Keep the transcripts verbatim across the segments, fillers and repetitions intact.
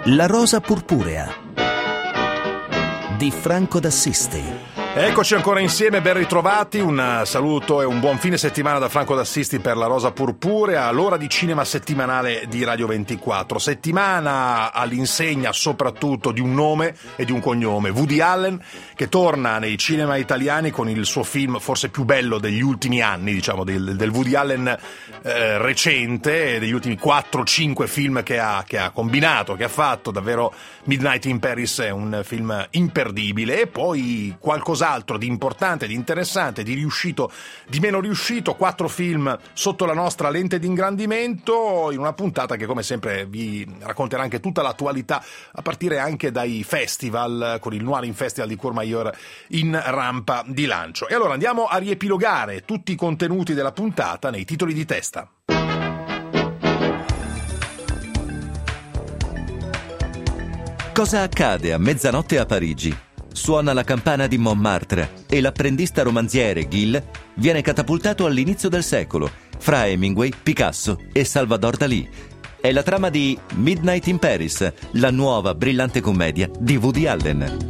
La rosa purpurea di Franco d'Assisti. Eccoci ancora insieme, ben ritrovati, un saluto e un buon fine settimana da Franco d'Assisti per La Rosa Purpurea, l'ora di cinema settimanale di Radio ventiquattro, settimana all'insegna soprattutto di un nome e di un cognome, Woody Allen, che torna nei cinema italiani con il suo film forse più bello degli ultimi anni, diciamo del, del Woody Allen eh, recente, degli ultimi quattro cinque film che ha, che ha combinato, che ha fatto, davvero Midnight in Paris è un film imperdibile, e poi qualcosa altro di importante, di interessante, di riuscito, di meno riuscito, quattro film sotto la nostra lente di ingrandimento, in una puntata che come sempre vi racconterà anche tutta l'attualità, a partire anche dai festival, con il Noir in Festival di Courmayeur in rampa di lancio. E allora andiamo a riepilogare tutti i contenuti della puntata nei titoli di testa. Cosa accade a mezzanotte a Parigi? Suona la campana di Montmartre e l'apprendista romanziere Gil viene catapultato all'inizio del secolo fra Hemingway, Picasso e Salvador Dalì. È la trama di Midnight in Paris, la nuova brillante commedia di Woody Allen.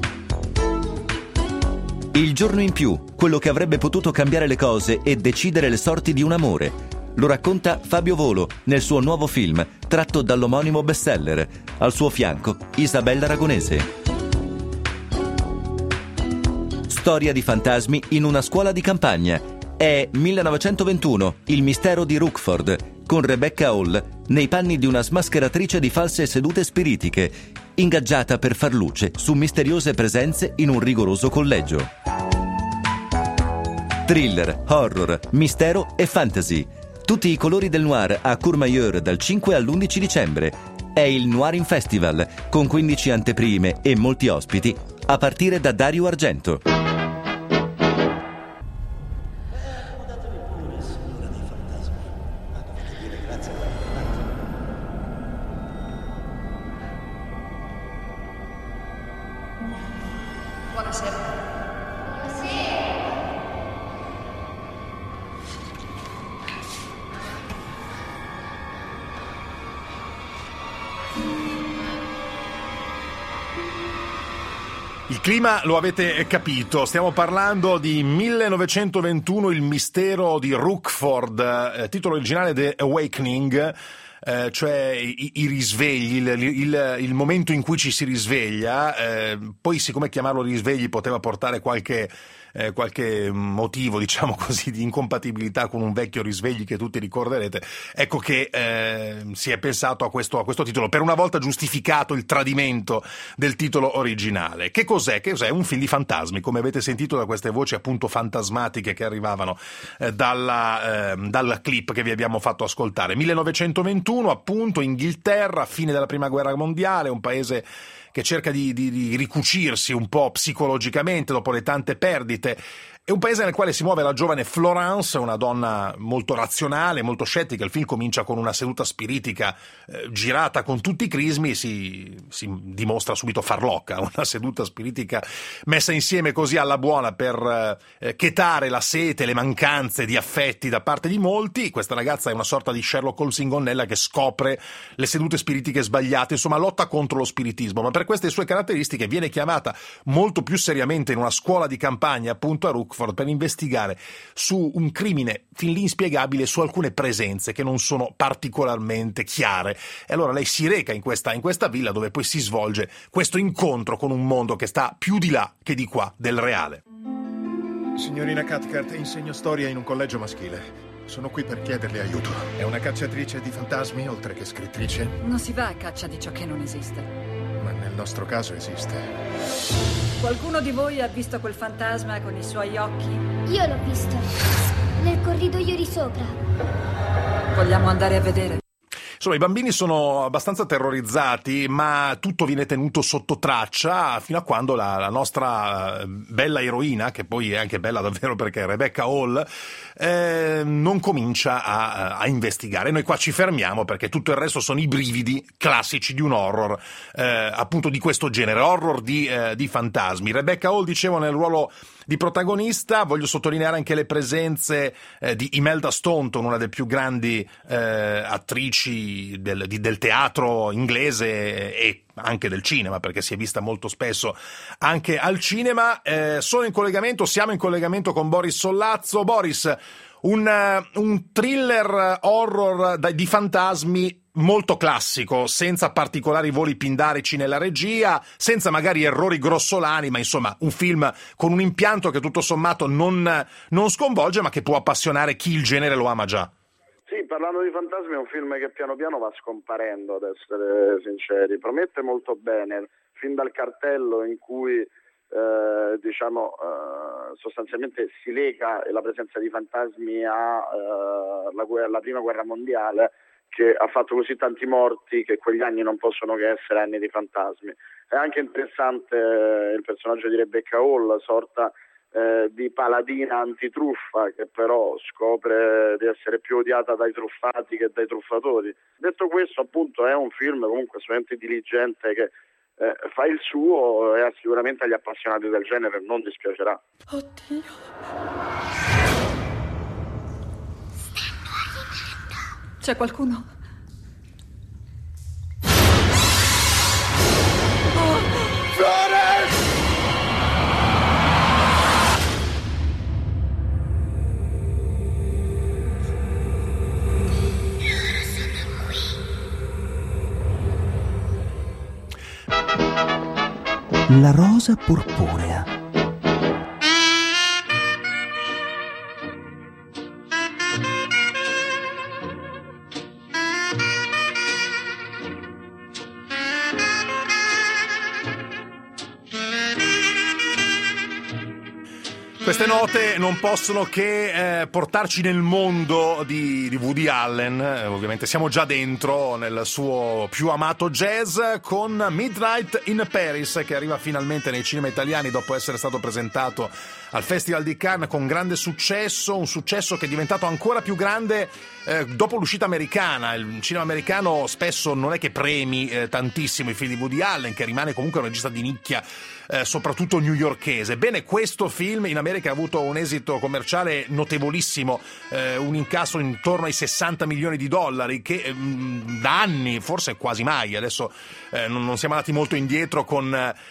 Il giorno in più, quello che avrebbe potuto cambiare le cose e decidere le sorti di un amore. Lo racconta Fabio Volo nel suo nuovo film, tratto dall'omonimo bestseller. Al suo fianco, Isabella Aragonese. Storia di fantasmi in una scuola di campagna. È millenovecentoventuno, il mistero di Rookford, con Rebecca Hall nei panni di una smascheratrice di false sedute spiritiche, ingaggiata per far luce su misteriose presenze in un rigoroso collegio. Thriller, horror, mistero e fantasy. Tutti i colori del noir a Courmayeur dal cinque all'undici dicembre. È il Noir in Festival, con quindici anteprime e molti ospiti, a partire da Dario Argento. Buonasera. Il clima lo avete capito, stiamo parlando di millenovecentoventuno, Il mistero di Rookford, eh, titolo originale The Awakening, eh, cioè i, i risvegli, il, il, il momento in cui ci si risveglia. Eh, poi siccome chiamarlo risvegli poteva portare qualche... Eh, qualche motivo, diciamo così, di incompatibilità con un vecchio risvegli che tutti ricorderete, ecco che eh, si è pensato a questo, a questo titolo, per una volta giustificato il tradimento del titolo originale. Che cos'è? Che cos'è? Un film di fantasmi, come avete sentito da queste voci appunto fantasmatiche che arrivavano eh, dalla, eh, dalla clip che vi abbiamo fatto ascoltare. millenovecentoventuno, appunto, Inghilterra, fine della prima guerra mondiale, un paese che cerca di, di, di ricucirsi un po' psicologicamente dopo le tante perdite. È un paese nel quale si muove la giovane Florence, una donna molto razionale, molto scettica. Il film comincia con una seduta spiritica eh, girata con tutti i crismi e si, si dimostra subito farlocca, una seduta spiritica messa insieme così alla buona per eh, chetare la sete, le mancanze di affetti da parte di molti. Questa ragazza è una sorta di Sherlock Holmes in gonnella che scopre le sedute spiritiche sbagliate, insomma lotta contro lo spiritismo, ma per queste sue caratteristiche viene chiamata molto più seriamente in una scuola di campagna appunto a Rookford per investigare su un crimine fin lì inspiegabile, su alcune presenze che non sono particolarmente chiare. E allora lei si reca in questa, in questa villa dove poi si svolge questo incontro con un mondo che sta più di là che di qua del reale. Signorina Cathcart, insegno storia in un collegio maschile. Sono qui per chiederle aiuto. È una cacciatrice di fantasmi oltre che scrittrice? Non si va a caccia di ciò che non esiste. Ma nel nostro caso esiste. Qualcuno di voi ha visto quel fantasma con i suoi occhi? Io l'ho visto. Nel corridoio di sopra. Vogliamo andare a vedere? Insomma, i bambini sono abbastanza terrorizzati, ma tutto viene tenuto sotto traccia fino a quando la, la nostra bella eroina, che poi è anche bella davvero perché è Rebecca Hall, eh, non comincia a, a investigare. Noi qua ci fermiamo perché tutto il resto sono i brividi classici di un horror, eh, appunto di questo genere, horror di, eh, di fantasmi. Rebecca Hall, dicevo, nel ruolo di protagonista. Voglio sottolineare anche le presenze eh, di Imelda Staunton, una delle più grandi eh, attrici del, di, del teatro inglese e anche del cinema, perché si è vista molto spesso anche al cinema. Eh, sono in collegamento, siamo in collegamento con Boris Sollazzo. Boris, un, un thriller horror di fantasmi molto classico, senza particolari voli pindarici nella regia, senza magari errori grossolani, ma insomma un film con un impianto che tutto sommato non, non sconvolge, ma che può appassionare chi il genere lo ama già. Sì, parlando di fantasmi è un film che piano piano va scomparendo, ad essere sinceri. Promette molto bene, fin dal cartello in cui eh, diciamo eh, sostanzialmente si lega la presenza di fantasmi alla eh, la prima guerra mondiale, che ha fatto così tanti morti che quegli anni non possono che essere anni di fantasmi. È anche interessante eh, il personaggio di Rebecca Hall, sorta eh, di paladina antitruffa, che però scopre di essere più odiata dai truffati che dai truffatori. Detto questo, appunto, è un film comunque assolutamente diligente che eh, fa il suo e sicuramente agli appassionati del genere non dispiacerà. Oddio. C'è qualcuno? Oh, Flores! La rosa purpurea. Queste note non possono che eh, portarci nel mondo di, di Woody Allen. Eh, ovviamente siamo già dentro nel suo più amato jazz con Midnight in Paris, che arriva finalmente nei cinema italiani dopo essere stato presentato al Festival di Cannes con grande successo, un successo che è diventato ancora più grande eh, dopo l'uscita americana. Il cinema americano spesso non è che premi eh, tantissimo i film di Woody Allen, che rimane comunque un regista di nicchia, Eh, soprattutto newyorkese. Bene, questo film in America ha avuto un esito commerciale notevolissimo, eh, un incasso intorno ai sessanta milioni di dollari, che eh, da anni, forse quasi mai, adesso eh, non, non siamo andati molto indietro con,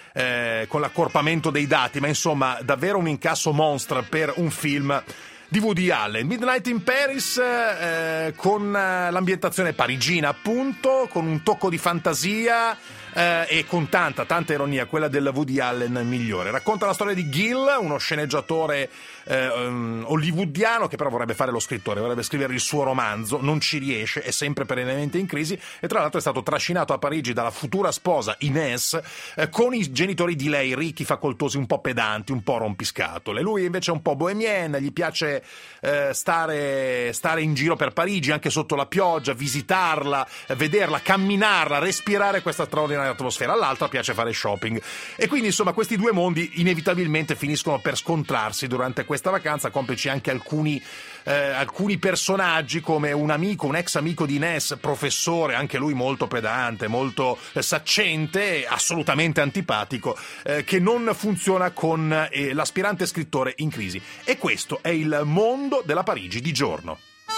eh, con l'accorpamento dei dati, ma insomma davvero un incasso monstra per un film di Woody Allen. Midnight in Paris, eh, con l'ambientazione parigina, appunto, con un tocco di fantasia eh, e con tanta, tanta ironia, quella del Woody Allen migliore. Racconta la storia di Gil, uno sceneggiatore eh, um, hollywoodiano che però vorrebbe fare lo scrittore, vorrebbe scrivere il suo romanzo, non ci riesce, è sempre perennemente in crisi e tra l'altro è stato trascinato a Parigi dalla futura sposa Inès eh, con i genitori di lei, ricchi, facoltosi, un po' pedanti, un po' rompiscatole. Lui invece è un po' bohemienne, gli piace eh, stare, stare in giro per Parigi anche sotto la pioggia, visitarla, eh, vederla, camminarla, respirare questa straordinaria atmosfera. All'altra piace fare shopping e quindi insomma questi due mondi inevitabilmente finiscono per scontrarsi durante questa vacanza, complici anche alcuni eh, alcuni personaggi come un amico, un ex amico di Inès, professore, anche lui molto pedante, molto eh, saccente, assolutamente antipatico, eh, che non funziona con eh, l'aspirante scrittore in crisi. E questo è il mondo della Parigi di giorno.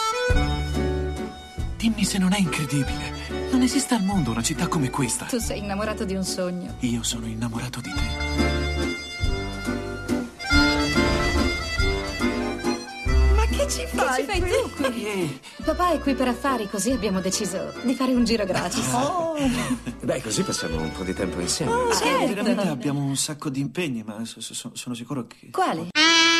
Dimmi se non è incredibile. Non esiste al mondo una città come questa. Tu sei innamorato di un sogno. Io sono innamorato di te. Ma che ci fai, che ci fai tu qui? Eh. Papà è qui per affari, così abbiamo deciso di fare un giro gratis. Oh. Beh, così passiamo un po' di tempo insieme. Oh, Sì, certo. veramente abbiamo un sacco di impegni, ma so- so- sono sicuro che... Quali?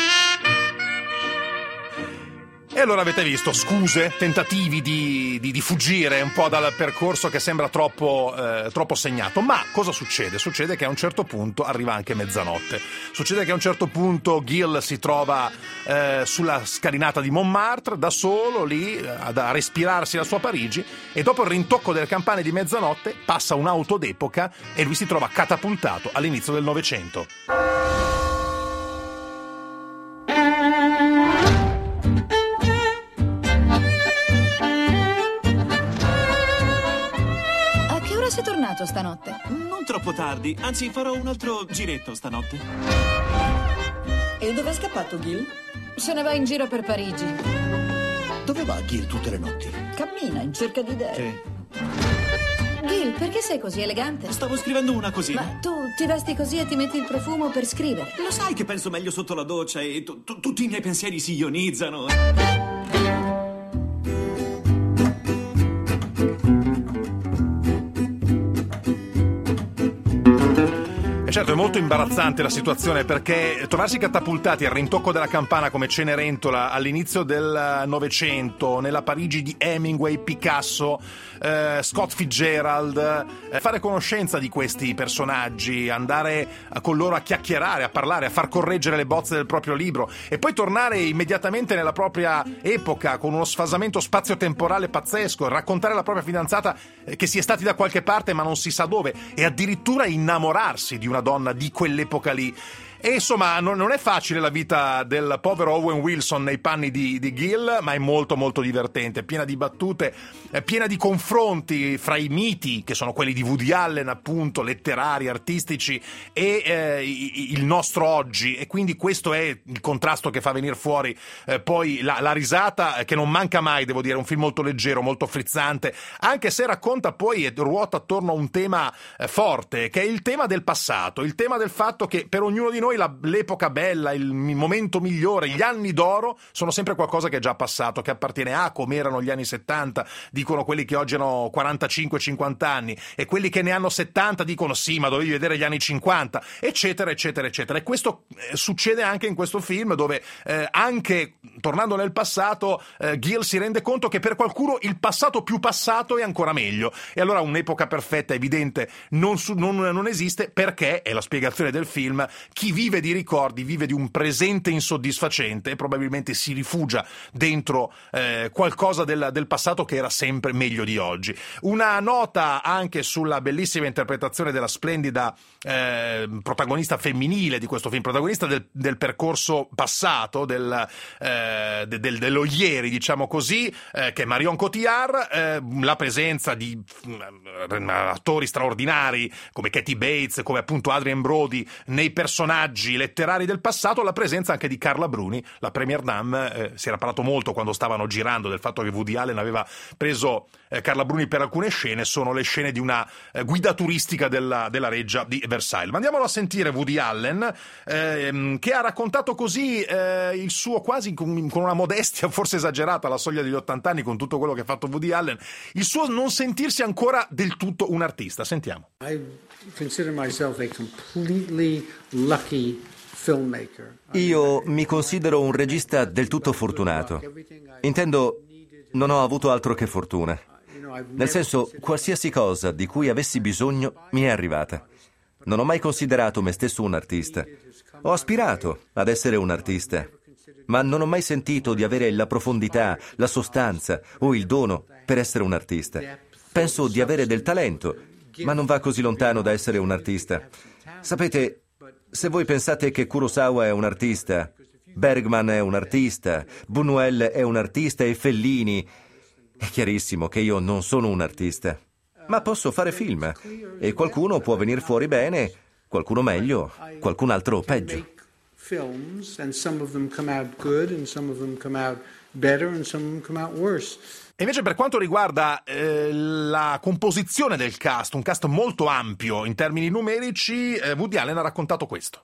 E allora avete visto, scuse, tentativi di, di, di fuggire un po' dal percorso che sembra troppo, eh, troppo segnato. Ma cosa succede? Succede che a un certo punto arriva anche mezzanotte. Succede che a un certo punto Gil si trova eh, sulla scalinata di Montmartre, da solo, lì, eh, a respirarsi la sua Parigi, e dopo il rintocco delle campane di mezzanotte passa un'auto d'epoca e lui si trova catapultato all'inizio del Novecento. Sei tornato stanotte? Non troppo tardi, anzi farò un altro giretto stanotte. E E dove è scappato Gil? Se ne va in giro per Parigi. Dove va Gil tutte le notti? Cammina in cerca di idee. Sì. Gil, perché sei così elegante? Stavo scrivendo una così. Ma tu ti vesti così e ti metti il profumo per scrivere. Lo sai che penso meglio sotto la doccia e tu- tu- tutti i miei pensieri si ionizzano. E certo, è molto imbarazzante la situazione, perché trovarsi catapultati al rintocco della campana come Cenerentola all'inizio del Novecento, nella Parigi di Hemingway, Picasso, eh, Scott Fitzgerald, eh, fare conoscenza di questi personaggi, andare con loro a chiacchierare, a parlare, a far correggere le bozze del proprio libro e poi tornare immediatamente nella propria epoca con uno sfasamento spazio-temporale pazzesco, raccontare alla propria fidanzata che si è stati da qualche parte ma non si sa dove, e addirittura innamorarsi di una donna di quell'epoca lì. E insomma, non, non è facile la vita del povero Owen Wilson nei panni di, di Gil, ma è molto molto divertente, piena di battute, eh, piena di confronti fra i miti, che sono quelli di Woody Allen, appunto, letterari, artistici, e eh, il nostro oggi. E quindi questo è il contrasto che fa venire fuori eh, poi la, la risata, che non manca mai, devo dire. È un film molto leggero, molto frizzante, anche se racconta poi e ruota attorno a un tema eh, forte, che è il tema del passato, il tema del fatto che per ognuno di noi La, l'epoca bella, il momento migliore, gli anni d'oro sono sempre qualcosa che è già passato, che appartiene a come erano gli anni settanta, dicono quelli che oggi hanno quarantacinque cinquanta anni, e quelli che ne hanno settanta dicono sì, ma dovevi vedere gli anni cinquanta, eccetera eccetera eccetera. E questo eh, succede anche in questo film, dove eh, anche tornando nel passato eh, Gil si rende conto che per qualcuno il passato più passato è ancora meglio, e allora un'epoca perfetta evidente non, su, non, non esiste, perché è la spiegazione del film: chi vive di ricordi vive di un presente insoddisfacente e probabilmente si rifugia dentro eh, qualcosa del, del passato che era sempre meglio di oggi. Una nota anche sulla bellissima interpretazione della splendida eh, protagonista femminile di questo film, protagonista del, del percorso passato, del, eh, de, del, dello ieri, diciamo così, eh, che è Marion Cotillard, eh, la presenza di eh, attori straordinari come Kathy Bates, come appunto Adrien Brody nei personaggi letterari del passato, la presenza anche di Carla Bruni, la première dame. Eh, si era parlato molto quando stavano girando del fatto che Woody Allen aveva preso eh, Carla Bruni per alcune scene. Sono le scene di una eh, guida turistica della, della reggia di Versailles. Ma andiamolo a sentire Woody Allen, eh, che ha raccontato così eh, il suo, quasi con, con una modestia forse esagerata alla soglia degli ottanta anni, con tutto quello che ha fatto Woody Allen, il suo non sentirsi ancora del tutto un artista. Sentiamo. I consider myself a completely lucky filmmaker. Io mi considero un regista del tutto fortunato. Intendo, non ho avuto altro che fortuna. Nel senso, qualsiasi cosa di cui avessi bisogno mi è arrivata. Non ho mai considerato me stesso un artista. Ho aspirato ad essere un artista, ma non ho mai sentito di avere la profondità, la sostanza o il dono per essere un artista. Penso di avere del talento, ma non va così lontano da essere un artista. Sapete, se voi pensate che Kurosawa è un artista, Bergman è un artista, Buñuel è un artista e Fellini, è chiarissimo che io non sono un artista. Ma posso fare film e qualcuno può venire fuori bene, qualcuno meglio, qualcun altro peggio. Films, and some of them come out good and some of them come out better and some of them come out worse. E invece per quanto riguarda eh, la composizione del cast, un cast molto ampio in termini numerici, eh, Woody Allen ha raccontato questo.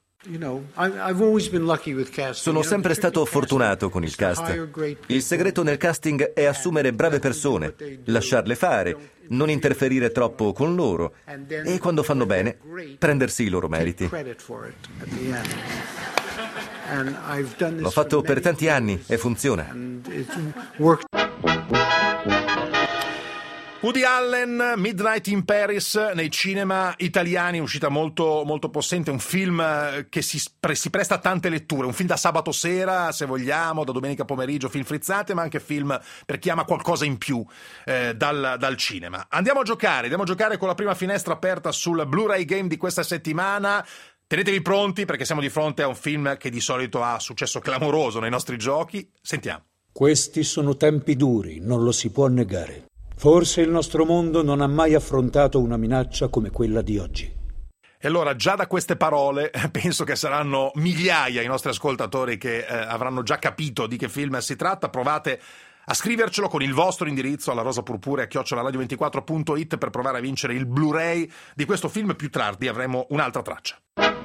Sono sempre stato fortunato con il cast. Il segreto nel casting è assumere brave persone, lasciarle fare, non interferire troppo con loro e quando fanno bene, prendersi i loro meriti. L'ho fatto per tanti anni e funziona. Woody Allen, Midnight in Paris, nei cinema italiani, uscita molto, molto possente, un film che si, pre- si presta a tante letture, un film da sabato sera, se vogliamo, da domenica pomeriggio, film frizzate, ma anche film per chi ama qualcosa in più eh, dal, dal cinema. Andiamo a giocare, andiamo a giocare con la prima finestra aperta sul Blu-ray Game di questa settimana. Tenetevi pronti perché siamo di fronte a un film che di solito ha successo clamoroso nei nostri giochi. Sentiamo. Questi sono tempi duri, non lo si può negare. Forse il nostro mondo non ha mai affrontato una minaccia come quella di oggi. E allora già da queste parole penso che saranno migliaia i nostri ascoltatori che eh, avranno già capito di che film si tratta. Provate a scrivercelo con il vostro indirizzo alla rosapurpurea chiocciola radio ventiquattro punto it per provare a vincere il Blu-ray di questo film. Più tardi avremo un'altra traccia.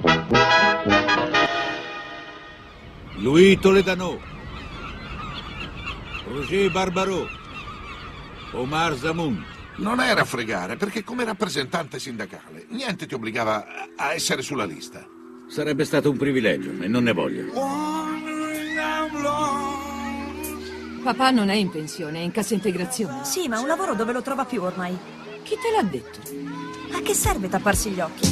Louis Toledano, Roger Barbarò, Omar Zamoun. Non era fregare, perché come rappresentante sindacale niente ti obbligava a essere sulla lista. Sarebbe stato un privilegio e non ne voglio. Papà non è in pensione, è in cassa integrazione. Sì, ma un lavoro dove lo trova più ormai? Chi te l'ha detto? A che serve tapparsi gli occhi?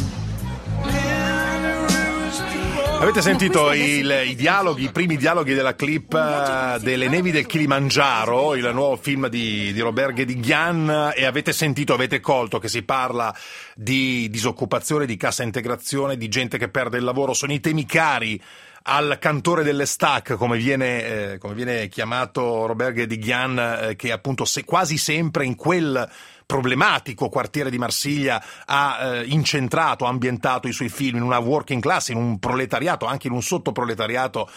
Avete sentito il, i dialoghi, i primi dialoghi della clip uh, delle nevi del Kilimangiaro, il nuovo film di, di Robert Guédiguian, e avete sentito, avete colto che si parla di disoccupazione, di cassa integrazione, di gente che perde il lavoro. Sono i temi cari al cantore delle Stac, come viene, eh, come viene chiamato Robert Guédiguian, eh, che appunto se, quasi sempre in quel problematico quartiere di Marsiglia ha eh, incentrato, ambientato i suoi film in una working class, in un proletariato, anche in un sottoproletariato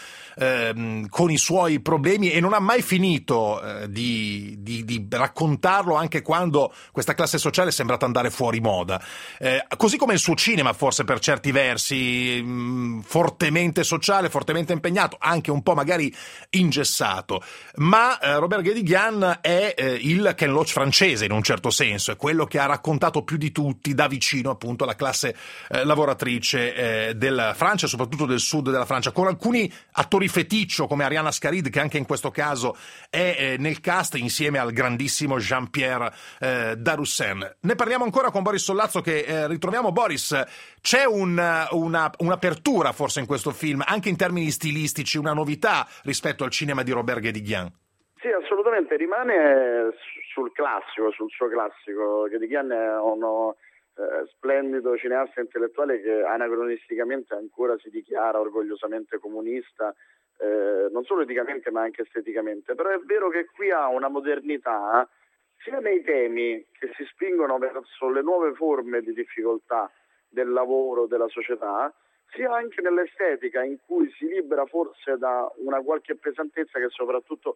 eh, con i suoi problemi, e non ha mai finito eh, di, di, di raccontarlo, anche quando questa classe sociale è sembrata andare fuori moda. Eh, così come il suo cinema, forse per certi versi mh, fortemente sociale, fortemente impegnato, anche un po' magari ingessato. Ma eh, Robert Guédiguian è eh, il Ken Loach francese, in un certo senso. senso, è quello che ha raccontato più di tutti da vicino appunto la classe eh, lavoratrice eh, della Francia, soprattutto del sud della Francia, con alcuni attori feticcio come Ariana Scarid, che anche in questo caso è eh, nel cast insieme al grandissimo Jean-Pierre eh, Darussen. Ne parliamo ancora con Boris Sollazzo, che eh, ritroviamo. Boris, c'è un, una, un'apertura forse in questo film, anche in termini stilistici, una novità rispetto al cinema di Robert Guédiguian? Sì, assolutamente, rimane sul classico, sul suo classico. Guédiguian è uno eh, splendido cineasta intellettuale che anacronisticamente ancora si dichiara orgogliosamente comunista, eh, non solo eticamente ma anche esteticamente. Però è vero che qui ha una modernità sia nei temi che si spingono verso le nuove forme di difficoltà del lavoro, della società, sia anche nell'estetica, in cui si libera forse da una qualche pesantezza che soprattutto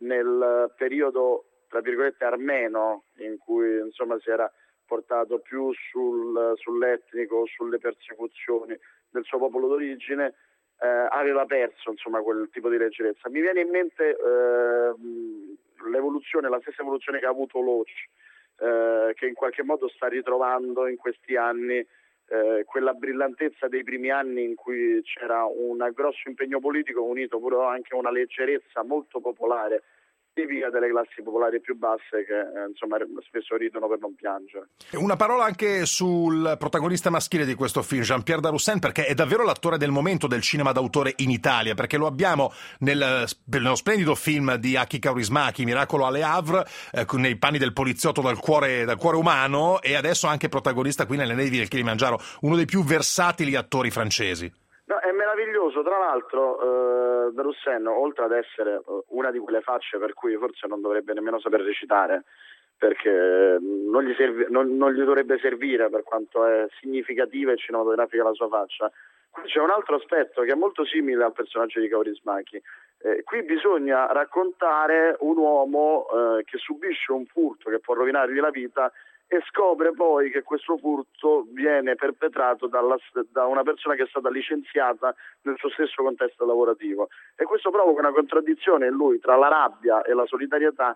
nel periodo, tra virgolette, armeno, in cui insomma si era portato più sul, sull'etnico, sulle persecuzioni del suo popolo d'origine, eh, aveva perso insomma quel tipo di leggerezza. Mi viene in mente eh, l'evoluzione, la stessa evoluzione che ha avuto Loach, eh, che in qualche modo sta ritrovando in questi anni Eh, quella brillantezza dei primi anni in cui c'era un grosso impegno politico unito pure anche a una leggerezza molto popolare, tipica delle classi popolari più basse, che eh, insomma spesso ridono per non piangere. Una parola anche sul protagonista maschile di questo film, Jean-Pierre Darussen, perché è davvero l'attore del momento del cinema d'autore in Italia, perché lo abbiamo nel, nello splendido film di Aki Kaurismäki, Miracolo a Le Havre, eh, nei panni del poliziotto dal cuore, dal cuore umano, e adesso anche protagonista qui nelle nevi del Kilimangiaro, uno dei più versatili attori francesi. No, è meraviglioso, tra l'altro eh, Darussen, oltre ad essere una di quelle facce per cui forse non dovrebbe nemmeno saper recitare, perché non gli, servi, non, non gli dovrebbe servire per quanto è significativa e cinematografica la sua faccia, qui c'è un altro aspetto che è molto simile al personaggio di Kaurismäki. Eh, qui bisogna raccontare un uomo eh, che subisce un furto che può rovinargli la vita e scopre poi che questo furto viene perpetrato dalla, da una persona che è stata licenziata nel suo stesso contesto lavorativo, e questo provoca una contraddizione in lui tra la rabbia e la solidarietà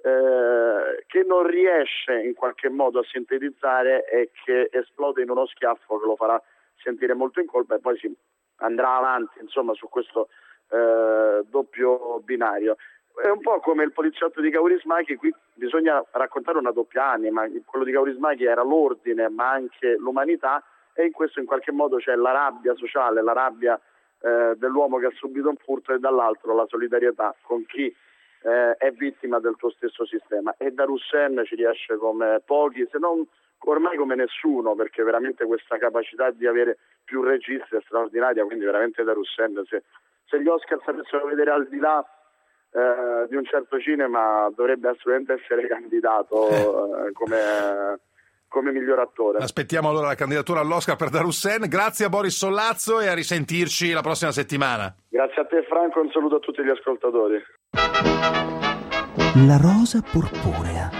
eh, che non riesce in qualche modo a sintetizzare e che esplode in uno schiaffo che lo farà sentire molto in colpa, e poi si andrà avanti insomma su questo eh, doppio binario. È un po' come il poliziotto di Kaurismäki, qui bisogna raccontare una doppia anima, quello di Kaurismäki era l'ordine ma anche l'umanità, e in questo in qualche modo c'è la rabbia sociale, la rabbia eh, dell'uomo che ha subito un furto, e dall'altro la solidarietà con chi eh, è vittima del tuo stesso sistema. E Darussen ci riesce come pochi, se non ormai come nessuno, perché veramente questa capacità di avere più registri è straordinaria, quindi veramente Darussen, se, se gli Oscar sapessero vedere al di là Eh, di un certo cinema, dovrebbe assolutamente essere candidato eh, come come miglior attore. Aspettiamo allora la candidatura all'Oscar per Darussen. Grazie a Boris Sollazzo e a risentirci la prossima settimana. Grazie a te Franco, un saluto a tutti gli ascoltatori. La rosa purpurea.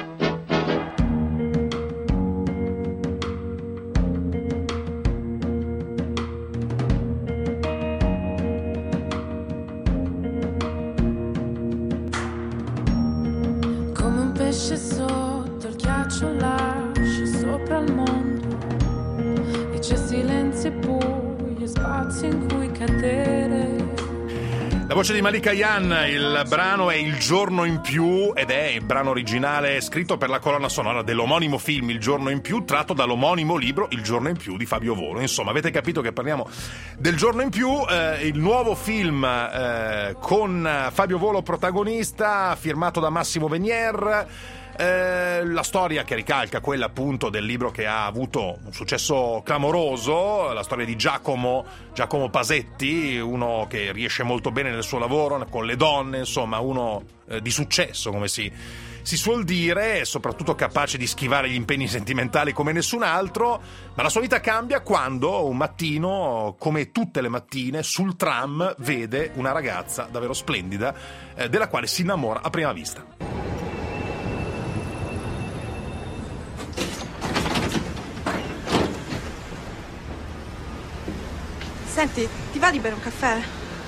Come un pesce sotto il ghiaccio lascia sopra il mondo, e c'è silenzio e buio, spazio in cui cadere. La voce di Malika Ayane, il brano è Il giorno in più ed è il brano originale scritto per la colonna sonora dell'omonimo film Il giorno in più, tratto dall'omonimo libro Il giorno in più di Fabio Volo. Insomma, avete capito che parliamo del giorno in più, eh, il nuovo film eh, con Fabio Volo protagonista, firmato da Massimo Venier. Eh, la storia che ricalca quella appunto del libro che ha avuto un successo clamoroso, la storia di Giacomo Giacomo Pasetti, uno che riesce molto bene nel suo lavoro con le donne, insomma uno eh, di successo, come si, si suol dire, e soprattutto capace di schivare gli impegni sentimentali come nessun altro. Ma la sua vita cambia quando un mattino, come tutte le mattine, sul tram vede una ragazza davvero splendida, eh, della quale si innamora a prima vista. Senti, ti va di bere un caffè?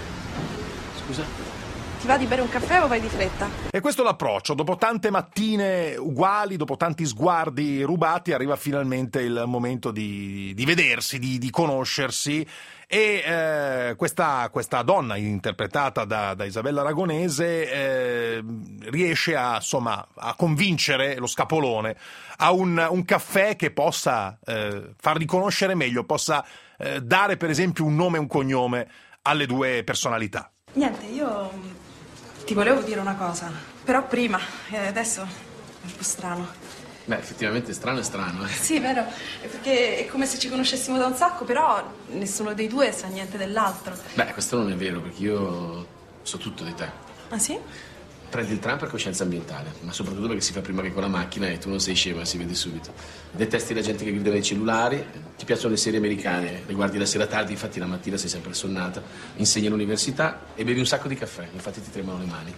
Scusa? Ti va di bere un caffè o vai di fretta? E questo è l'approccio. Dopo tante mattine uguali, dopo tanti sguardi rubati, arriva finalmente il momento di, di vedersi, di, di conoscersi. E eh, questa, questa donna interpretata da, da Isabella Aragonese eh, riesce a, insomma, a convincere lo scapolone a un, un caffè che possa eh, far riconoscere meglio, possa eh, dare per esempio un nome e un cognome alle due personalità. Niente, io ti volevo dire una cosa, però prima, e adesso è un po' strano. Beh, effettivamente strano è strano, eh. Sì, vero, è perché è come se ci conoscessimo da un sacco, però nessuno dei due sa niente dell'altro. Beh, questo non è vero, perché io so tutto di te. Ah sì? Prendi il tram per coscienza ambientale, ma soprattutto perché si fa prima che con la macchina e tu non sei scema, si vede subito. Detesti la gente che grida nei cellulari, ti piacciono le serie americane, le guardi la sera tardi, infatti la mattina sei sempre assonnata, insegni all'università e bevi un sacco di caffè, infatti ti tremano le mani.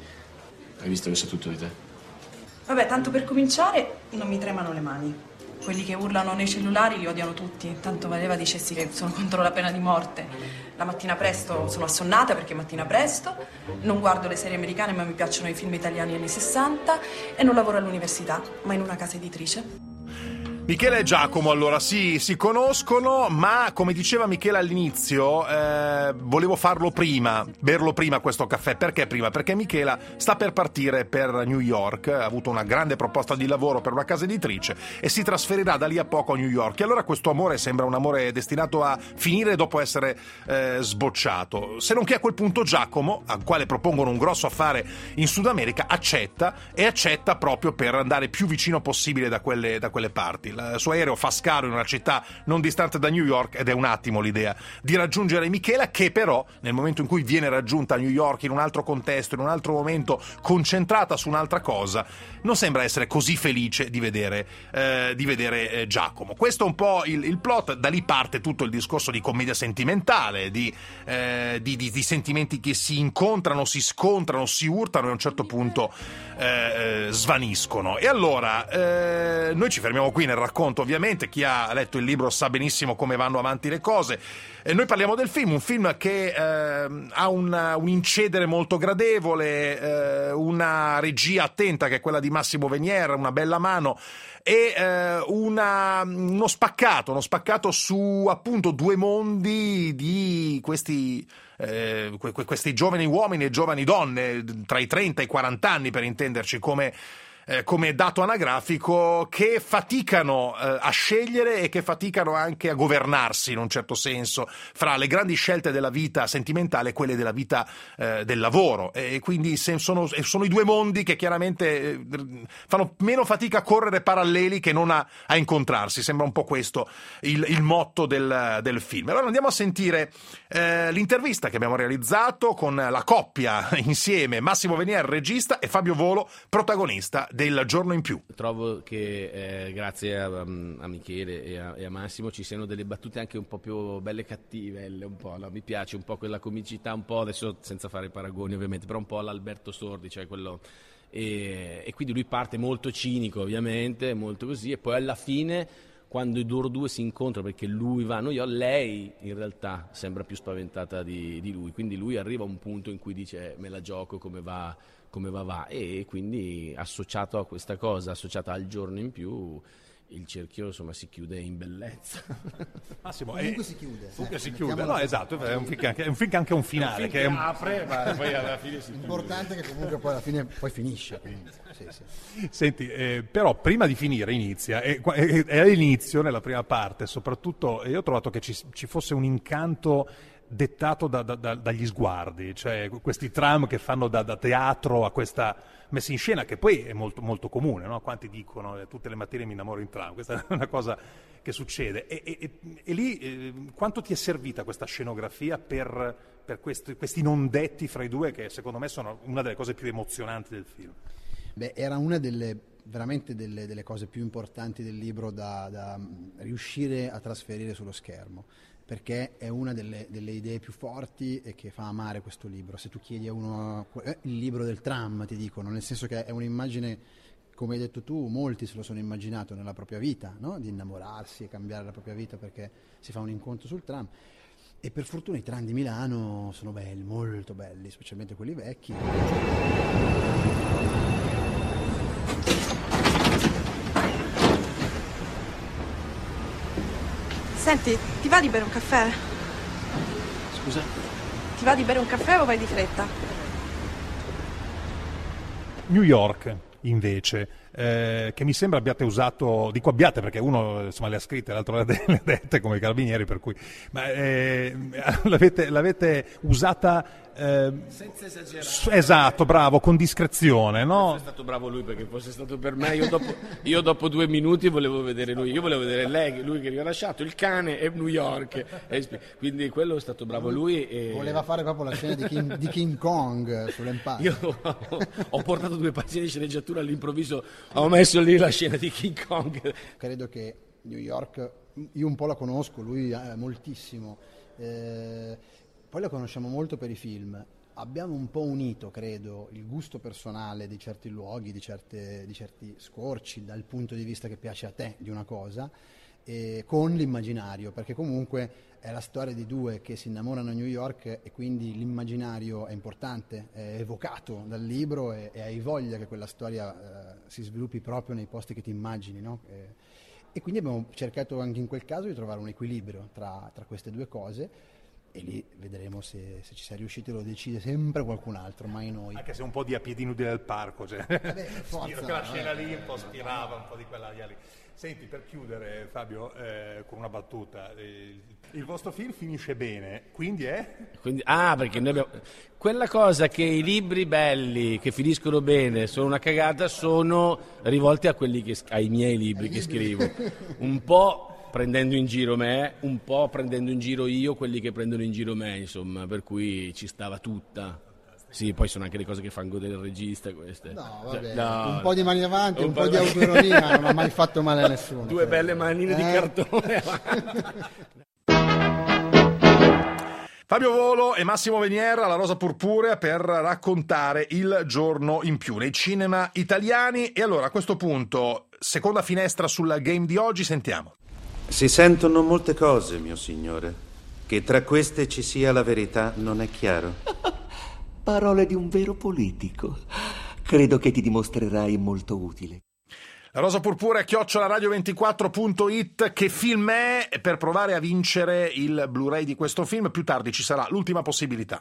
Hai visto che so tutto di te? Vabbè, tanto per cominciare, non mi tremano le mani. Quelli che urlano nei cellulari li odiano tutti, tanto valeva dicessi che sono contro la pena di morte. La mattina presto sono assonnata perché è mattina presto, non guardo le serie americane ma mi piacciono i film italiani anni sessanta e non lavoro all'università, ma in una casa editrice. Michela e Giacomo allora si, si conoscono, ma come diceva Michela all'inizio, eh, volevo farlo prima, berlo prima questo caffè. Perché prima? Perché Michela sta per partire per New York, ha avuto una grande proposta di lavoro per una casa editrice e si trasferirà da lì a poco a New York. E allora questo amore sembra un amore destinato a finire dopo essere eh, sbocciato. Se non che a quel punto Giacomo, al quale propongono un grosso affare in Sud America, accetta e accetta proprio per andare più vicino possibile da quelle, da quelle parti. Il suo aereo fa scalo in una città non distante da New York ed è un attimo l'idea di raggiungere Michela, che però nel momento in cui viene raggiunta a New York in un altro contesto, in un altro momento, concentrata su un'altra cosa, non sembra essere così felice di vedere, eh, di vedere eh, Giacomo. Questo è un po' il, il plot. Da lì parte tutto il discorso di commedia sentimentale, di, eh, di, di, di sentimenti che si incontrano, si scontrano, si urtano e a un certo punto eh, svaniscono. E allora eh, noi ci fermiamo qui nel racconto. Ovviamente chi ha letto il libro sa benissimo come vanno avanti le cose. E noi parliamo del film, un film che eh, ha un, un incedere molto gradevole, eh, una regia attenta che è quella di Massimo Venier, una bella mano e eh, una, uno spaccato, uno spaccato su appunto due mondi di questi eh, questi giovani uomini e giovani donne tra i trenta e i quaranta anni, per intenderci, come Eh, come dato anagrafico, che faticano eh, a scegliere e che faticano anche a governarsi in un certo senso fra le grandi scelte della vita sentimentale e quelle della vita eh, del lavoro, e quindi se sono, sono i due mondi che chiaramente eh, fanno meno fatica a correre paralleli che non a, a incontrarsi. Sembra un po' questo il, il motto del, del film. Allora andiamo a sentire eh, l'intervista che abbiamo realizzato con la coppia insieme, Massimo Venier regista e Fabio Volo protagonista del Giorno in Più. Trovo che eh, grazie a, a Michele e a, e a Massimo ci siano delle battute anche un po' più belle e cattive, un po', no? Mi piace un po' quella comicità, un po' adesso senza fare paragoni ovviamente, però un po' l'Alberto Sordi, cioè quello... E, e quindi lui parte molto cinico ovviamente, molto così, e poi alla fine quando i loro due si incontrano, perché lui va a New York, lei in realtà sembra più spaventata di, di lui, quindi lui arriva a un punto in cui dice me la gioco come va, come va va, e quindi associato a questa cosa, associata al Giorno in Più, il cerchio insomma si chiude in bellezza. Massimo, comunque è... si chiude. Comunque si chiude, no, esatto, è un film che anche è un, film che anche un finale. È un film che, che è un... apre, ma poi alla fine si chiude. L'importante è che comunque poi alla fine poi finisce. Quindi. Sì, sì. Senti, eh, però prima di finire inizia, e, e, e all'inizio, nella prima parte, soprattutto, io ho trovato che ci, ci fosse un incanto dettato da, da, da, dagli sguardi, cioè questi tram che fanno da, da teatro a questa messa in scena, che poi è molto, molto comune, no? Quanti dicono eh, tutte le mattine mi innamoro in tram, questa è una cosa che succede. E, e, e lì eh, quanto ti è servita questa scenografia per, per questi, questi non detti fra i due, che secondo me sono una delle cose più emozionanti del film? Beh, era una delle veramente delle, delle cose più importanti del libro da, da riuscire a trasferire sullo schermo, perché è una delle, delle idee più forti e che fa amare questo libro. Se tu chiedi a uno eh, il libro del tram, ti dicono, nel senso che è un'immagine, come hai detto tu, molti se lo sono immaginato nella propria vita, no? Di innamorarsi e cambiare la propria vita perché si fa un incontro sul tram. E per fortuna i tram di Milano sono belli, molto belli, specialmente quelli vecchi. Senti, ti va di bere un caffè? Scusa? Ti va di bere un caffè o vai di fretta? New York, invece, eh, che mi sembra abbiate usato, dico abbiate perché uno insomma le ha scritte, l'altro le ha dette come i carabinieri, per cui, ma eh, l'avete, l'avete usata... Eh, senza esagerare. Esatto, bravo, con discrezione, no? È stato bravo lui, perché fosse stato per me, io dopo, io dopo due minuti volevo vedere lui, io volevo vedere lei, lui che mi ha lasciato, il cane e New York, quindi quello è stato bravo lui. E... voleva fare proprio la scena di King, di King Kong sull'Empire. Io ho, ho portato due pagine di sceneggiatura, all'improvviso ho messo lì la scena di King Kong. Credo che New York, io un po' la conosco, lui eh, moltissimo, eh, poi la conosciamo molto per i film. Abbiamo un po' unito, credo, il gusto personale di certi luoghi, di, certe, di certi scorci, dal punto di vista che piace a te di una cosa, e con l'immaginario, perché comunque è la storia di due che si innamorano a New York e quindi l'immaginario è importante, è evocato dal libro e, e hai voglia che quella storia eh, si sviluppi proprio nei posti che ti immagini, no? E, e quindi abbiamo cercato anche in quel caso di trovare un equilibrio tra, tra queste due cose. E lì vedremo se, se ci sei riusciti, lo decide sempre qualcun altro, mai noi. Anche se un po' di a piedi nudi del parco, cioè. Vabbè, forza, quella scena lì un po' spirava, un po' di quell'aria lì. Senti, per chiudere, Fabio, eh, con una battuta, eh, il vostro film finisce bene, quindi è? Quindi, ah, perché noi abbiamo... Quella cosa che i libri belli, che finiscono bene, sono una cagata, sono rivolti a quelli che, ai miei libri che scrivo. Un po' prendendo in giro me, un po' prendendo in giro io quelli che prendono in giro me, insomma, per cui ci stava tutta. Sì, poi sono anche le cose che fanno godere il regista queste. No, vabbè, no, un po' di mani avanti, un, un po' di autoironia, non ha mai fatto male a nessuno. Due belle manine eh? di cartone. Fabio Volo e Massimo Venier, La Rosa Purpurea, per raccontare Il Giorno in Più nei cinema italiani. E allora, a questo punto, seconda finestra sul game di oggi, sentiamo. Si sentono molte cose, mio signore. Che tra queste ci sia la verità non è chiaro. Parole di un vero politico. Credo che ti dimostrerai molto utile. La Rosa Purpurea, chiocciola radio ventiquattro punto it. Che film è? Per provare a vincere il Blu-ray di questo film, più tardi ci sarà l'ultima possibilità.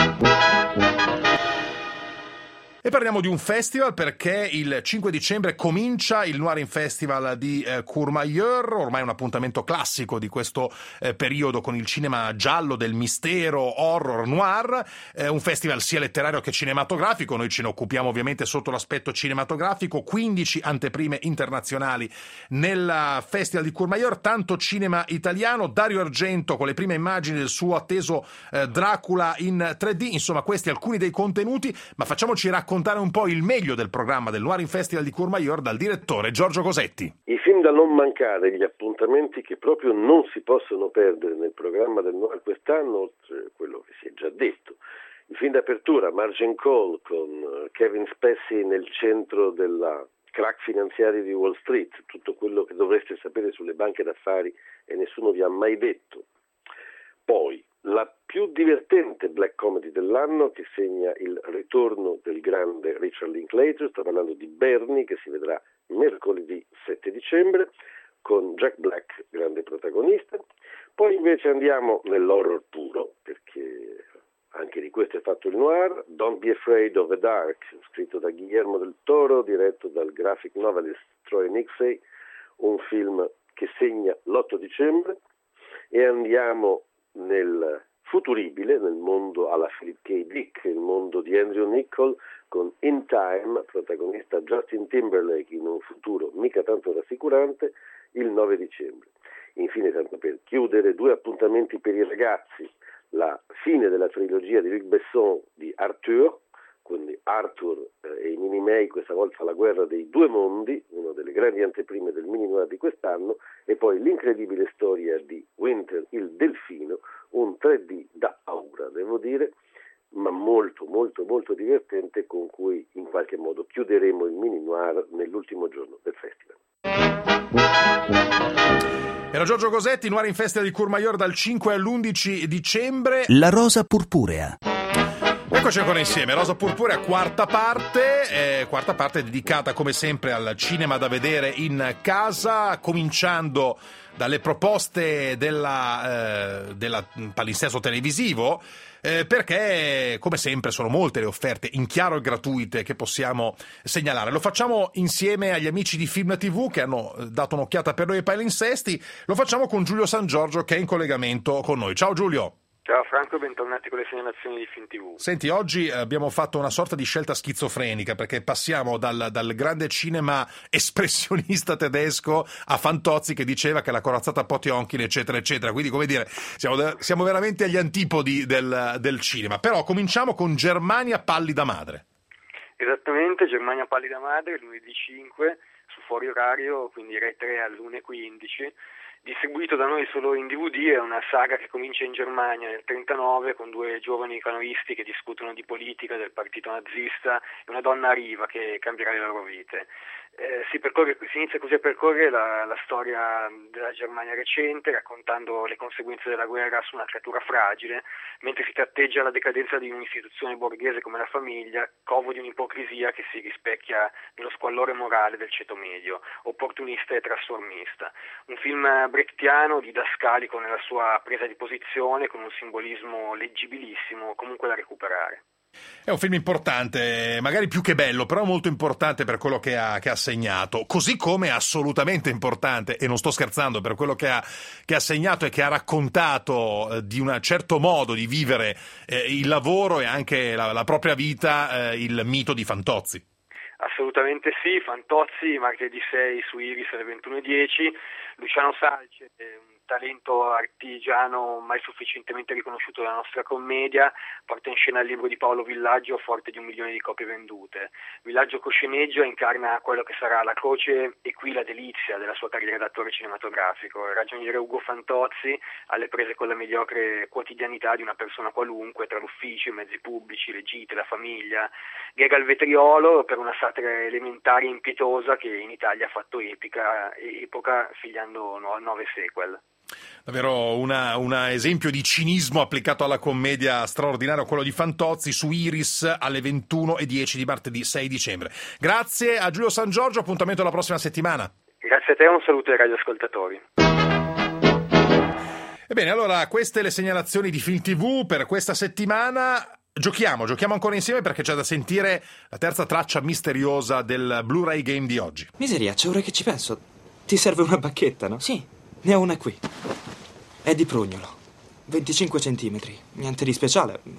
E parliamo di un festival, perché il cinque dicembre comincia il Noirin Festival di eh, Courmayeur, ormai un appuntamento classico di questo eh, periodo con il cinema giallo del mistero, horror, noir, eh, un festival sia letterario che cinematografico. Noi ce ne occupiamo ovviamente sotto l'aspetto cinematografico, quindici anteprime internazionali nel Festival di Courmayeur, tanto cinema italiano, Dario Argento con le prime immagini del suo atteso eh, Dracula in tre D, insomma questi alcuni dei contenuti, ma facciamoci raccontare raccontare un po' il meglio del programma del Noir in Festival di Courmayeur dal direttore Giorgio Cosetti. I film da non mancare, gli appuntamenti che proprio non si possono perdere nel programma del Noir quest'anno, oltre a quello che si è già detto. Il film d'apertura, Margin Call, con Kevin Spacey nel centro della crack finanziario di Wall Street, tutto quello che dovreste sapere sulle banche d'affari e nessuno vi ha mai detto. Poi, la più divertente black comedy dell'anno, che segna il ritorno del grande Richard Linklater, sto parlando di Bernie, che si vedrà mercoledì sette dicembre, con Jack Black grande protagonista. Poi invece andiamo nell'horror puro, perché anche di questo è fatto il noir. Don't Be Afraid of the Dark, scritto da Guillermo del Toro, diretto dal graphic novelist Troy Nixey, un film che segna l'otto dicembre. E andiamo nel futuribile, nel mondo alla Philip K. Dick, il mondo di Andrew Niccol, con In Time, protagonista Justin Timberlake in un futuro mica tanto rassicurante, il nove dicembre. Infine, tanto per chiudere, due appuntamenti per i ragazzi: la fine della trilogia di Luc Besson di Arthur, quindi Arthur e i Minimei, questa volta la guerra dei due mondi, una delle grandi anteprime del mini noir di quest'anno, e poi l'incredibile storia di Winter il Delfino, un tre D da paura, devo dire, ma molto molto molto divertente, con cui in qualche modo chiuderemo il mini noir nell'ultimo giorno del festival. Era Giorgio Cosetti, Noir in Festival di Courmayeur dal cinque all'undici dicembre. La rosa purpurea. Eccoci ancora insieme, Rosa Purpurea, quarta parte, eh, quarta parte dedicata come sempre al cinema da vedere in casa, cominciando dalle proposte della, eh, della palinsesto televisivo, eh, perché come sempre sono molte le offerte in chiaro e gratuite che possiamo segnalare. Lo facciamo insieme agli amici di Film tivù che hanno dato un'occhiata per noi ai palinsesti, lo facciamo con Giulio San Giorgio che è in collegamento con noi. Ciao Giulio! Ciao Franco, bentornati con le segnalazioni di Film tivù. Senti, oggi abbiamo fatto una sorta di scelta schizofrenica perché passiamo dal, dal grande cinema espressionista tedesco a Fantozzi che diceva che la corazzata Potjomkin eccetera eccetera, quindi come dire siamo, siamo veramente agli antipodi del, del cinema. Però cominciamo con Germania Pallida Madre. Esattamente, Germania Pallida Madre, lunedì cinque su Fuori Orario, quindi Rai tre all'una e quindici. Distribuito da noi solo in D V D, è una saga che comincia in Germania nel trentanove con due giovani canoisti che discutono di politica, del partito nazista e una donna a riva che cambierà le loro vite. Eh, si, percorre, si inizia così a percorrere la, la storia della Germania recente, raccontando le conseguenze della guerra su una creatura fragile, mentre si tratteggia la decadenza di un'istituzione borghese come la famiglia, covo di un'ipocrisia che si rispecchia nello squallore morale del ceto medio, opportunista e trasformista. Un film brechtiano, didascalico nella sua presa di posizione, con un simbolismo leggibilissimo, comunque da recuperare. È un film importante, magari più che bello, però molto importante per quello che ha, che ha segnato, così come assolutamente importante, e non sto scherzando, per quello che ha, che ha segnato e che ha raccontato eh, di un certo modo di vivere eh, il lavoro e anche la, la propria vita, eh, il mito di Fantozzi. Assolutamente sì, Fantozzi, martedì sei su Iris alle ventuno e dieci, Luciano Salce, un talento artigiano mai sufficientemente riconosciuto dalla nostra commedia, porta in scena il libro di Paolo Villaggio, forte di un milione di copie vendute. Villaggio cosceneggia e incarna quello che sarà la croce e qui la delizia della sua carriera d'attore cinematografico, il ragioniere Ugo Fantozzi alle prese con la mediocre quotidianità di una persona qualunque, tra l'ufficio, i mezzi pubblici, le gite, la famiglia. Ghega al vetriolo per una satira elementare e impietosa che in Italia ha fatto epica, epoca figliando nove sequel. Davvero un esempio di cinismo applicato alla commedia straordinario, quello di Fantozzi, su Iris alle ventuno e dieci di martedì sei dicembre. Grazie a Giulio San Giorgio, appuntamento alla prossima settimana. Grazie a te e un saluto ai radioascoltatori. Ebbene, allora queste le segnalazioni di Film tivù per questa settimana. Giochiamo, giochiamo ancora insieme perché c'è da sentire la terza traccia misteriosa del Blu-ray Game di oggi. Miseriaccia, ora che ci penso, ti serve una bacchetta, no? Sì, ne ho una qui. È di prugnolo, venticinque centimetri, niente di speciale.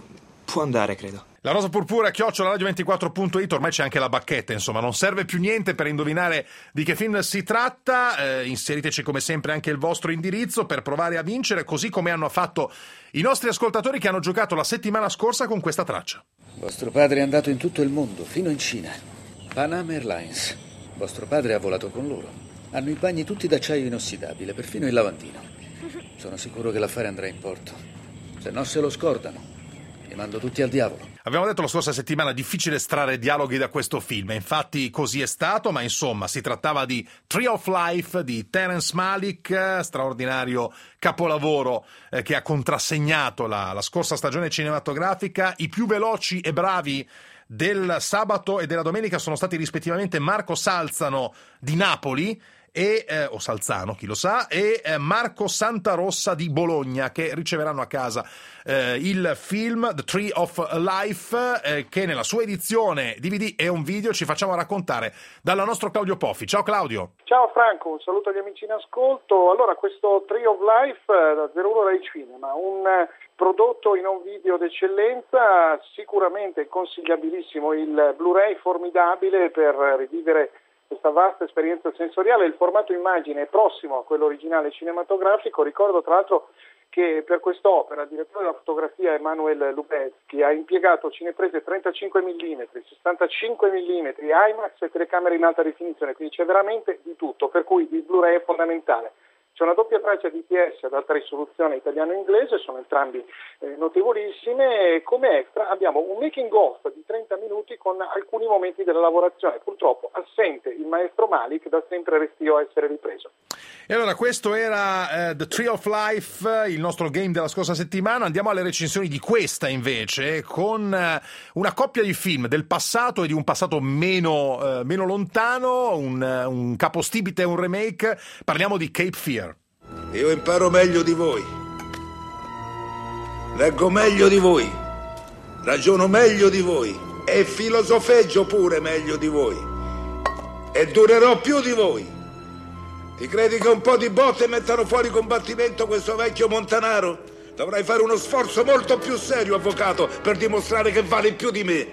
Può andare, credo. La rosa purpura, chiocciola radio ventiquattro punto it, ormai c'è anche la bacchetta, insomma, non serve più niente per indovinare di che film si tratta. Eh, inseriteci come sempre anche il vostro indirizzo per provare a vincere, così come hanno fatto i nostri ascoltatori che hanno giocato la settimana scorsa con questa traccia. Vostro padre è andato in tutto il mondo, fino in Cina. Pan Am Airlines. Vostro padre ha volato con loro. Hanno i bagni tutti d'acciaio inossidabile, perfino il lavandino. Sono sicuro che l'affare andrà in porto. Se no se lo scordano. Li mando tutti al diavolo. Abbiamo detto la scorsa settimana difficile estrarre dialoghi da questo film, infatti così è stato, ma insomma si trattava di Tree of Life di Terrence Malick, straordinario capolavoro eh, che ha contrassegnato la, la scorsa stagione cinematografica. I più veloci e bravi del sabato e della domenica sono stati rispettivamente Marco Salzano di Napoli e, eh, o Salzano, chi lo sa, e eh, Marco Santarossa di Bologna, che riceveranno a casa eh, il film The Tree of Life, eh, che nella sua edizione D V D e un video ci facciamo raccontare dal nostro Claudio Poffi. Ciao Claudio. Ciao Franco, un saluto agli amici in ascolto. Allora, questo Tree of Life eh, da zero uno Rai Cinema, un eh, prodotto in un video d'eccellenza, sicuramente consigliabilissimo, il Blu-ray formidabile per rivivere questa vasta esperienza sensoriale. Il formato immagine è prossimo a quello originale cinematografico. Ricordo tra l'altro che per quest'opera il direttore della fotografia Emanuel Lubezki ha impiegato cineprese trentacinque millimetri, sessantacinque millimetri, IMAX e telecamere in alta definizione, quindi c'è veramente di tutto, per cui il Blu-ray è fondamentale. C'è una doppia traccia D T S ad alta risoluzione italiano-inglese, sono entrambi eh, notevolissime, e come extra abbiamo un making of di trenta minuti con alcuni momenti della lavorazione. Purtroppo assente il maestro Malick, da sempre restio a essere ripreso. E allora questo era uh, The Tree of Life, il nostro game della scorsa settimana. Andiamo alle recensioni di questa invece, con uh, una coppia di film del passato e di un passato meno, uh, meno lontano, un, uh, un capostipite e un remake. Parliamo di Cape Fear. Io imparo meglio di voi, leggo meglio di voi, ragiono meglio di voi e filosofeggio pure meglio di voi e durerò più di voi. Ti credi che un po' di botte mettano fuori combattimento questo vecchio Montanaro? Dovrai fare uno sforzo molto più serio, avvocato, per dimostrare che vale più di me.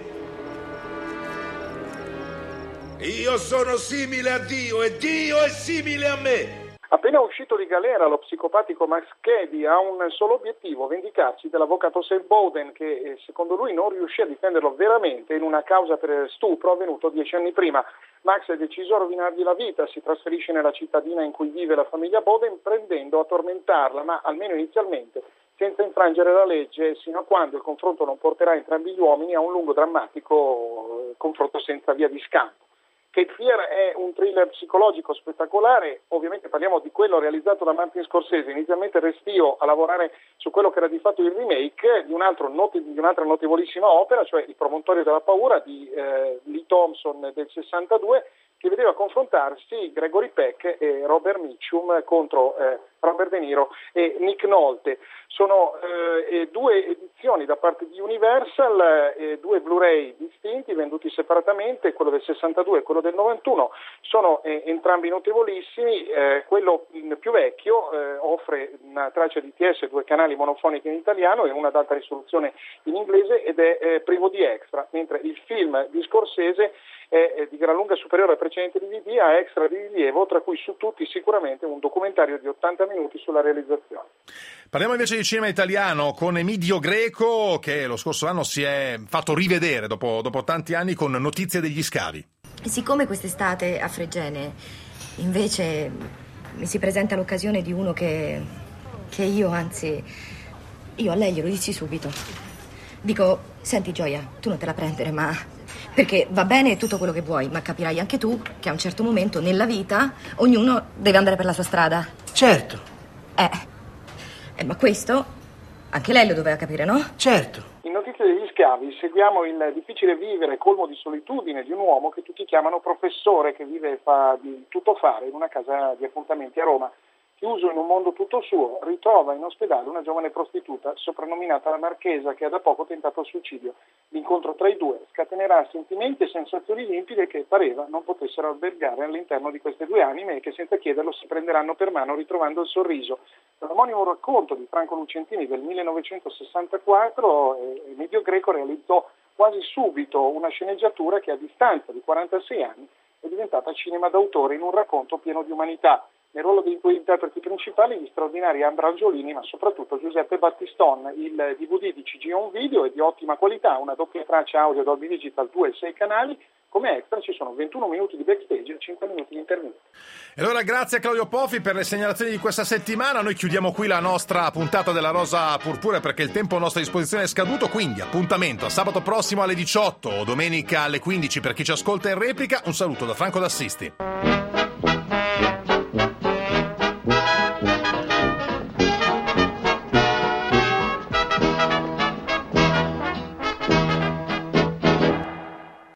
Io sono simile a Dio e Dio è simile a me. Appena uscito di galera, lo psicopatico Max Cady ha un solo obiettivo: vendicarsi dell'avvocato Sam Bowden, che secondo lui non riuscì a difenderlo veramente in una causa per stupro avvenuto dieci anni prima. Max è deciso a rovinargli la vita, si trasferisce nella cittadina in cui vive la famiglia Bowden, prendendo a tormentarla, ma almeno inizialmente senza infrangere la legge, sino a quando il confronto non porterà entrambi gli uomini a un lungo drammatico confronto senza via di scampo. Cape Fear è un thriller psicologico spettacolare, ovviamente parliamo di quello realizzato da Martin Scorsese, inizialmente restio a lavorare su quello che era di fatto il remake di, un altro note, di un'altra notevolissima opera, cioè Il promontorio della paura di eh, Lee Thompson del sessantadue, che vedeva confrontarsi Gregory Peck e Robert Mitchum contro eh, Robert De Niro e Nick Nolte. Sono eh, due edizioni da parte di Universal, eh, due Blu-ray distinti, venduti separatamente, quello del sessantadue e quello del novantuno, sono eh, entrambi notevolissimi. Eh, quello più vecchio eh, offre una traccia D T S, due canali monofonici in italiano e una ad alta risoluzione in inglese, ed è eh, privo di extra, mentre il film di Scorsese è di gran lunga superiore al precedente D V D, ha extra di rilievo, tra cui su tutti sicuramente un documentario di ottanta minuti sulla realizzazione. Parliamo invece di cinema italiano con Emidio Greco, che lo scorso anno si è fatto rivedere dopo, dopo tanti anni con Notizie degli scavi. Siccome quest'estate a Fregene invece mi si presenta l'occasione di uno che, che io, anzi, io a lei glielo dissi subito. Dico: senti Gioia, tu non te la prendere, ma... perché va bene tutto quello che vuoi, ma capirai anche tu che a un certo momento nella vita ognuno deve andare per la sua strada. Certo. Eh, eh ma questo anche lei lo doveva capire, no? Certo. In Notizie degli scavi seguiamo il difficile vivere colmo di solitudine di un uomo che tutti chiamano professore, che vive e fa di tutto fare in una casa di appuntamenti a Roma. Chiuso in un mondo tutto suo, ritrova in ospedale una giovane prostituta soprannominata la Marchesa che ha da poco tentato il suicidio. L'incontro tra i due scatenerà sentimenti e sensazioni limpide che pareva non potessero albergare all'interno di queste due anime e che senza chiederlo si prenderanno per mano ritrovando il sorriso. L'omonimo racconto di Franco Lucentini del millenovecentosessantaquattro, eh, Emilio Greco realizzò quasi subito una sceneggiatura che a distanza di quarantasei anni è diventata cinema d'autore in un racconto pieno di umanità. Nel ruolo dei due interpreti principali gli straordinari Ambra Angiolini, ma soprattutto Giuseppe Battiston. Il D V D di C G Home Video è di ottima qualità, una doppia traccia audio Dolby Digital, due e sei canali. Come extra ci sono ventuno minuti di backstage e cinque minuti di interviste. E allora grazie a Claudio Pofi per le segnalazioni di questa settimana. Noi chiudiamo qui la nostra puntata della Rosa Purpurea perché il tempo a nostra disposizione è scaduto, quindi appuntamento a sabato prossimo alle diciotto o domenica alle quindici per chi ci ascolta in replica. Un saluto da Franco D'Assisti.